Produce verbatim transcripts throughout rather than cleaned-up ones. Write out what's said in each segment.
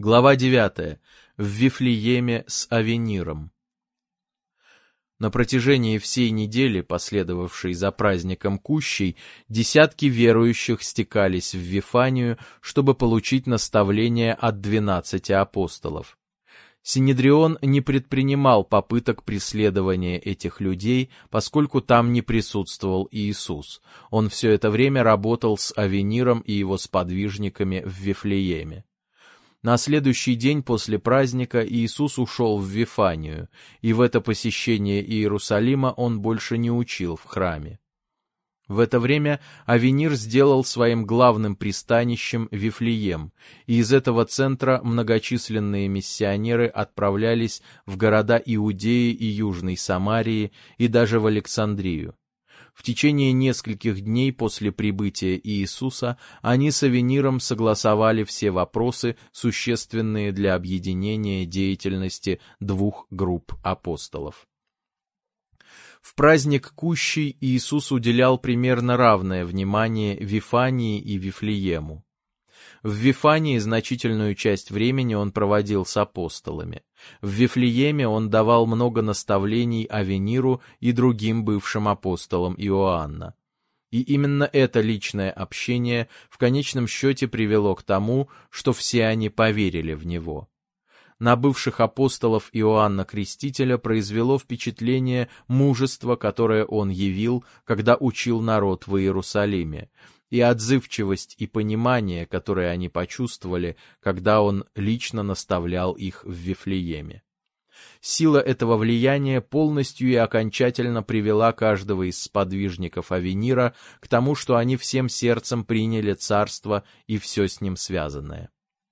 Глава девятая. В Вифлееме с Авениром. На протяжении всей недели, последовавшей за праздником Кущей, десятки верующих стекались в Вифанию, чтобы получить наставление от двенадцати апостолов. Синедрион не предпринимал попыток преследования этих людей, поскольку там не присутствовал Иисус. Он все это время работал с Авениром и его сподвижниками в Вифлееме. На следующий день после праздника Иисус ушел в Вифанию, и в это посещение Иерусалима он больше не учил в храме. В это время Авенир сделал своим главным пристанищем Вифлеем, и из этого центра многочисленные миссионеры отправлялись в города Иудеи и Южной Самарии, и даже в Александрию. В течение нескольких дней после прибытия Иисуса они с Авениром согласовали все вопросы, существенные для объединения деятельности двух групп апостолов. В праздник Кущей Иисус уделял примерно равное внимание Вифании и Вифлеему. В Вифании значительную часть времени он проводил с апостолами. В Вифлееме он давал много наставлений Авениру и другим бывшим апостолам Иоанна. И именно это личное общение в конечном счете привело к тому, что все они поверили в него. На бывших апостолов Иоанна Крестителя произвело впечатление мужество, которое он явил, когда учил народ в Иерусалиме, и отзывчивость и понимание, которые они почувствовали, когда он лично наставлял их в Вифлееме. Сила этого влияния полностью и окончательно привела каждого из сподвижников Авенира к тому, что они всем сердцем приняли царство и все с ним связанное.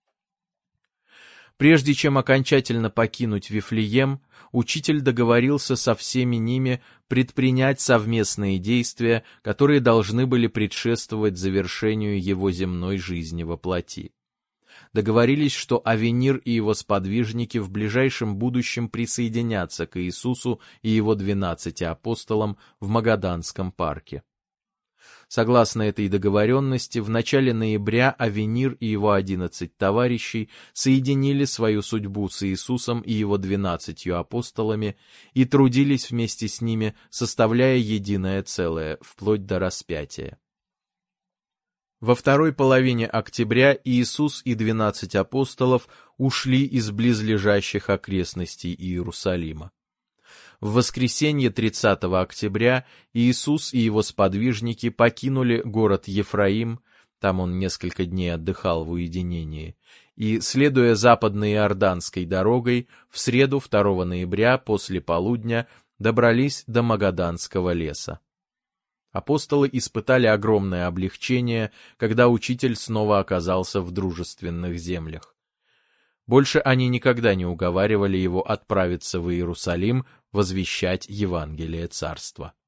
Прежде чем окончательно покинуть Вифлеем, учитель договорился со всеми ними предпринять совместные действия, которые должны были предшествовать завершению его земной жизни во плоти. Договорились, что Авенир и его сподвижники в ближайшем будущем присоединятся к Иисусу и его двенадцати апостолам в Магаданском парке. Согласно этой договоренности, в начале ноября Авенир и его одиннадцать товарищей соединили свою судьбу с Иисусом и его двенадцатью апостолами и трудились вместе с ними, составляя единое целое, вплоть до распятия. Во второй половине октября Иисус и двенадцать апостолов ушли из близлежащих окрестностей Иерусалима. В воскресенье тридцатого октября Иисус и его сподвижники покинули город Ефраим, там он несколько дней отдыхал в уединении, и, следуя западной Иорданской дорогой, в среду второго ноября после полудня добрались до Магаданского леса. Апостолы испытали огромное облегчение, когда учитель снова оказался в дружественных землях. Больше они никогда не уговаривали его отправиться в Иерусалим возвещать Евангелие Царства.